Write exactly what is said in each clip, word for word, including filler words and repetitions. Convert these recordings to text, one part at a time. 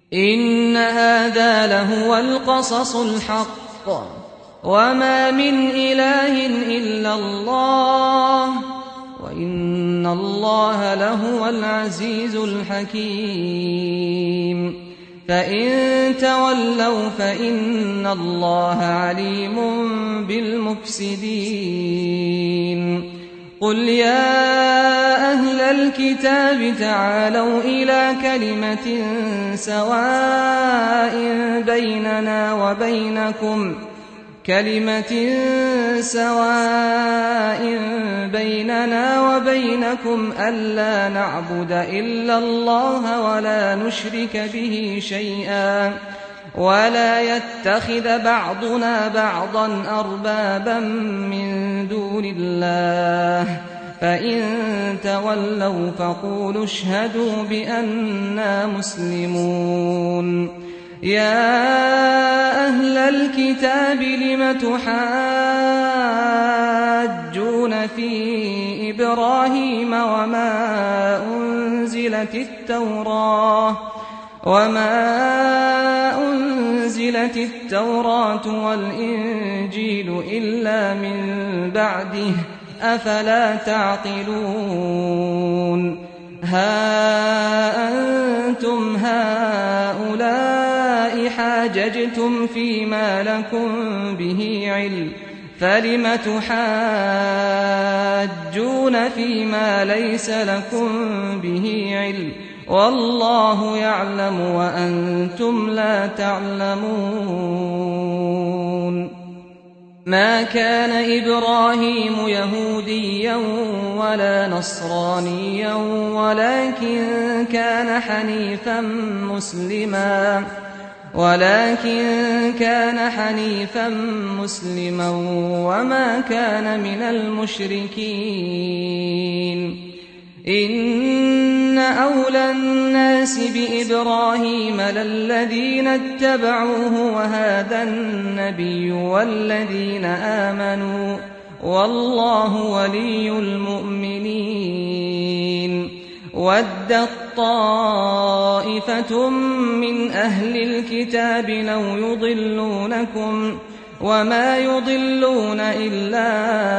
إن هذا لهو القصص الحق وما من إله إلا الله وإن الله لهو العزيز الحكيم فإن تولوا فإن الله عليم بالمفسدين قل يا أهل الكتاب تعالوا إلى كلمة سواء بيننا وبينكم كلمة سواء بيننا وبينكم ألا نعبد إلا الله ولا نشرك به شيئا ولا يتخذ بعضنا بعضا أربابا من دون الله فإن تولوا فقولوا اشهدوا بأننا مسلمون يا أهل الكتاب لم تحاجون في إبراهيم وما أنزلت التوراة وما أنزلت التوراة والإنجيل إلا من بعده أفلا تعقلون ها أنتم هؤلاء حاججتم فيما لكم به علم فلم تحاجون فيما ليس لكم به علم والله يعلم وأنتم لا تعلمون ما كان إبراهيم يهوديا ولا نصرانيا ولكن كان حنيفا مسلما ولكن كان حنيفا مسلما وما كان من المشركين إن أولى الناس بإبراهيم للذين اتبعوه وهذا النبي والذين آمنوا والله ولي المؤمنين ودت طائفة من أهل الكتاب لو يضلونكم وما يضلون إلا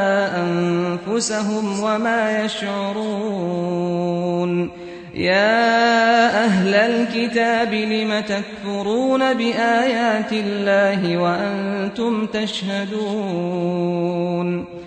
أنفسهم وما يشعرون يا أهل الكتاب لم تكفرون بآيات الله وأنتم تشهدون